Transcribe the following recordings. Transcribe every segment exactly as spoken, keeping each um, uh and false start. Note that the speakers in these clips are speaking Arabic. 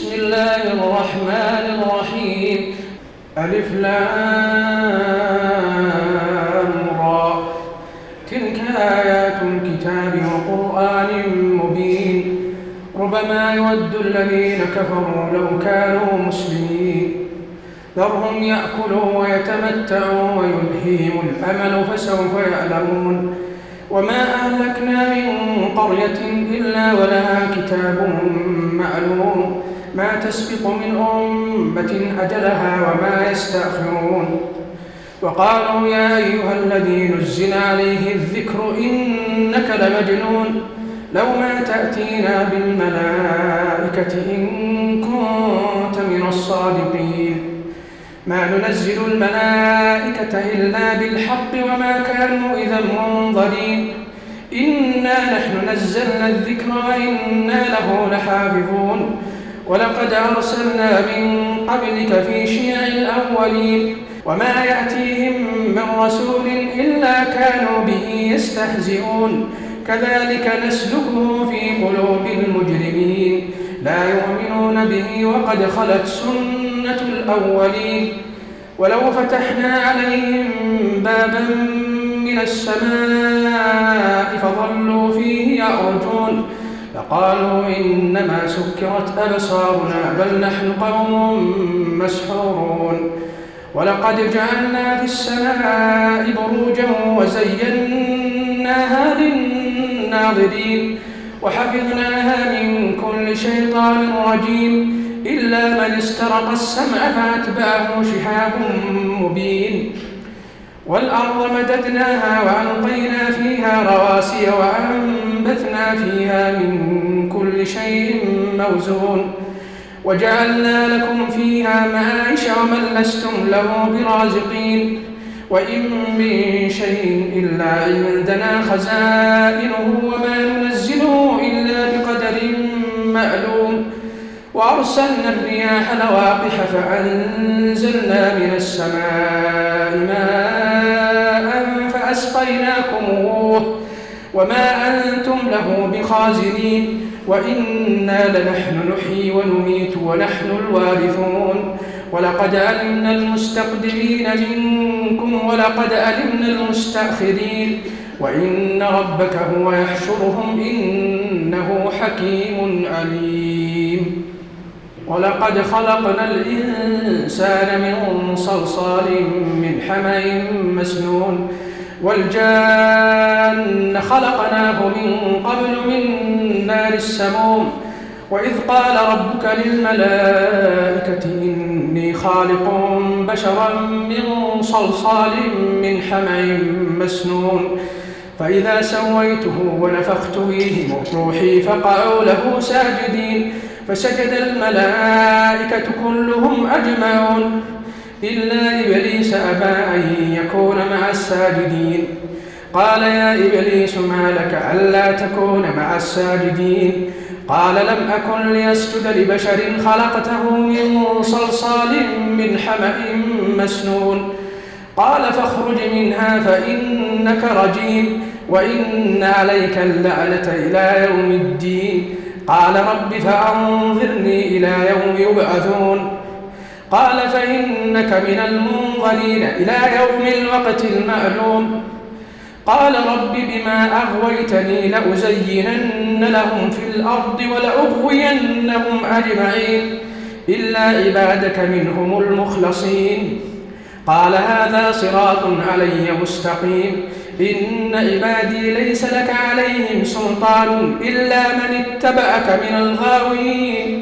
بسم الله الرحمن الرحيم. ألف لام را. تلك آيات الكتاب وقرآن مبين. ربما يود الذين كفروا لو كانوا مسلمين. ذرهم يأكلوا ويتمتعوا ويلهيهم الأمل فسوف يعلمون. وما أهلكنا من قرية إلا ولها كتاب معلوم ما تسبق من أمة أجلها وما يستأخرون. وقالوا يا أيها الذي نزل عليه الذكر إنك لمجنون لو ما تأتينا بالملائكة إن كنت من الصادقين. ما ننزل الملائكة إلا بالحق وما كانوا إذا منظرين. إنا نحن نزلنا الذكر وإنا له لحافظون. ولقد أرسلنا من قبلك في شيع الأولين وما يأتيهم من رسول إلا كانوا به يستهزئون. كذلك نسلكه في قلوب المجرمين لا يؤمنون به وقد خلت سنة الأولين. ولو فتحنا عليهم بابا من السماء فظلوا فيه يعرجون لقالوا إنما سكرت أبصارنا بل نحن قوم مسحورون. ولقد جعلنا في السماء بروجا وزيناها للناظرين وحفظناها من كل شيطان رجيم إلا من استرق السمع فأتبعه شهاب مبين. والأرض مددناها وألقينا فيها رواسي وأنبتنا فيها من كل شيء موزون. وجعلنا لكم فيها معايش ومن لستم له برازقين. وإن من شيء إلا عندنا خزائنه وما ننزله إلا بقدر معلوم. وأرسلنا الرياح لواقح فأنزلنا من السماء ماء فأسقيناكموه وما أنتم له بخازنين. وإنا لنحن نحيي ونميت ونحن الوارثون. ولقد علمنا المستقدمين منكم ولقد علمنا المستأخرين. وإن ربك هو يحشرهم إنه حكيم عليم. ولقد خلقنا الإنسان من صلصال من حمأ مسنون. والجان خلقناه من قبل من نار السموم. وإذ قال ربك للملائكة إني خالق بشرا من صلصال من حمأ مسنون فإذا سويته ونفخت فيه من روحي فقعوا له ساجدين. فسجد الملائكة كلهم أجمعون إلا إبليس أبى أن يكون مع الساجدين. قال يا إبليس ما لك ألا تكون مع الساجدين؟ قال لم أكن لأسجد لبشر خلقته من صلصال من حمأ مسنون. قال فاخرج منها فإنك رجيم وإن عليك اللعنة إلى يوم الدين. قال رب فأنظرني إلى يوم يبعثون. قال فإنك من المنظرين إلى يوم الوقت المعلوم. قال رب بما أغويتني لأزينن لهم في الأرض ولأغوينهم أجمعين إلا عبادك منهم المخلصين. قال هذا صراط علي مستقيم. إن عبادي ليس لك عليهم سلطان إلا من اتبعك من الغاوين.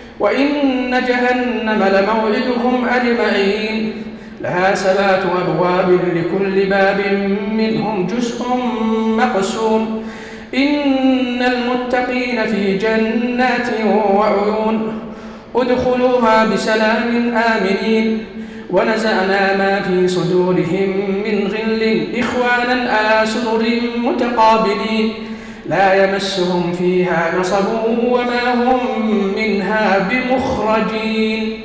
وإن جهنم لموعدهم أجمعين لها سبعة أبواب لكل باب منهم جزء مقسوم. إن المتقين في جنات وعيون ادخلوها بسلام آمنين. ونزعنا ما في صدورهم من غل إخوانا على سرر متقابلين لا يمسهم فيها نصب وما هم منها بمخرجين.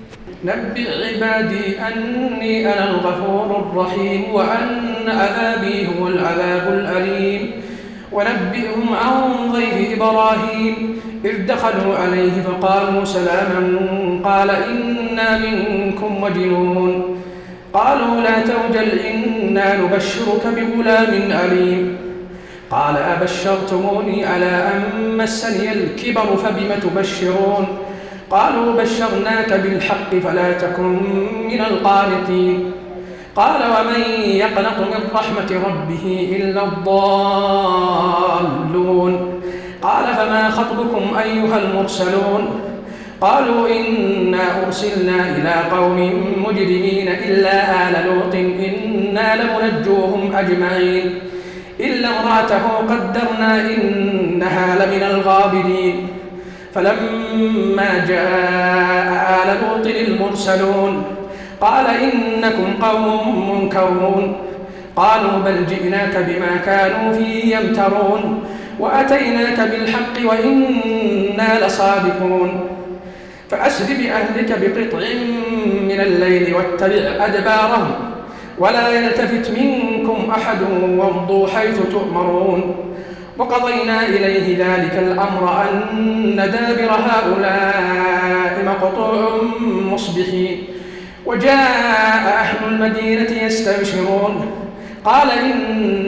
نبئ عبادي أني أنا الغفور الرحيم وأن عذابي هو العذاب الأليم. ونبئهم عن ضيف إبراهيم إذ دخلوا عليه فقالوا سلاما قال إنا منكم وجلون قالوا لا توجل إنا نبشرك بغلام أليم قال أبشرتموني على أن مسني الكبر فبم تبشرون قالوا بشرناك بالحق فلا تكن من القانطين قال ومن يقنط من رحمة ربه إلا الضالون قال فما خطبكم أيها المرسلون قالوا إنا أرسلنا إلى قوم مجرمين إلا آل لوط إنا لمنجوهم أجمعين إلا امرأته قدرنا إنها لمن الغابرين فلما جاء آل لوط المرسلون قال إنكم قوم منكرون قالوا بل جئناك بما كانوا فيه يمترون وأتيناك بالحق وإنا لصادقون فأسر بأهلك بقطع من الليل واتبع أدبارهم ولا يلتفت منكم أحد وامضوا حيث تؤمرون وقضينا إليه ذلك الأمر أن دابر هؤلاء مقطوع مصبحين وجاء أهل المدينة يستبشرون قال إن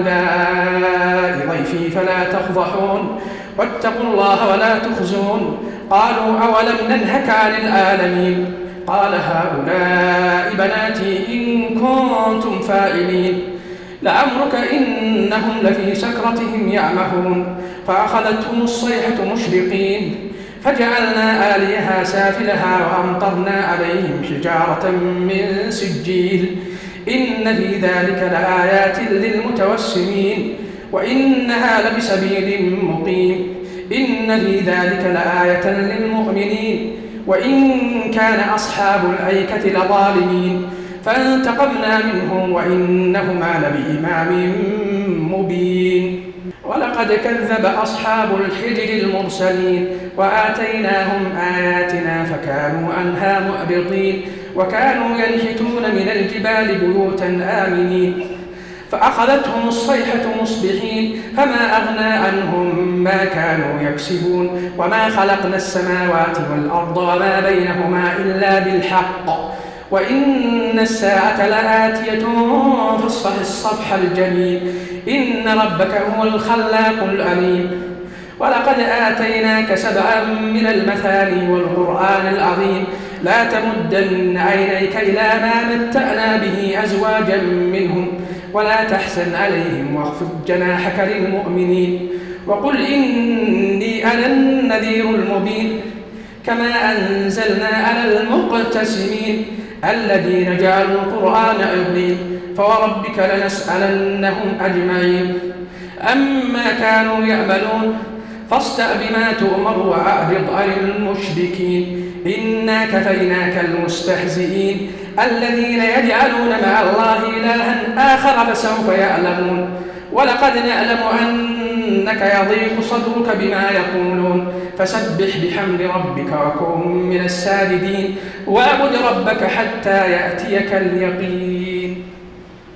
هؤلاء ضيفي فلا تفضحون واتقوا الله ولا تخزون قالوا أولم ننهك عن العالمين قال هؤلاء بناتي إن كنتم فاعلين لعمرك إنهم لفي سكرتهم يعمهون فأخذتهم الصيحة مشرقين فجعلنا آليها سافلها وأمطرنا عليهم حجارة من سجيل إن في ذلك لآيات للمتوسمين وإنها لبسبيل مقيم إن في ذلك لآية للمؤمنين وإن كان أصحاب الأيكة لظالمين فانتقمنا منهم وإنهما لبإمام مبين ولقد كذب أصحاب الحجر المرسلين وآتيناهم آياتنا فكانوا عنها معرضين وكانوا ينحتون من الجبال بيوتا آمنين فأخذتهم الصيحة مصبحين فما أغنى عنهم ما كانوا يكسبون وما خلقنا السماوات والأرض وما بينهما إلا بالحق وإن الساعة لآتية فاصفح الصفح الجميل إن ربك هو الخلاق العليم ولقد آتيناك سبعا من المثاني والقرآن العظيم لا تمدن عينيك إلى ما متعنا به أزواجا منهم ولا تحزن عليهم واخفض جناحك للمؤمنين وقل إني أنا النذير المبين كما أنزلنا على المقتسمين الذين جعلوا القرآن عظيم فوربك لنسألنهم أجمعين أما كانوا يعملون فاصدع بما تؤمر وأعرض عن المشركين إنا كفيناك المستهزئين الذين يجعلون مع الله إلها آخر فسوف يعلمون ولقد نعلم أنك يضيق صدرك بما يقولون فسبح بحمد ربك وكن من الساجدين واعبد ربك حتى يأتيك اليقين.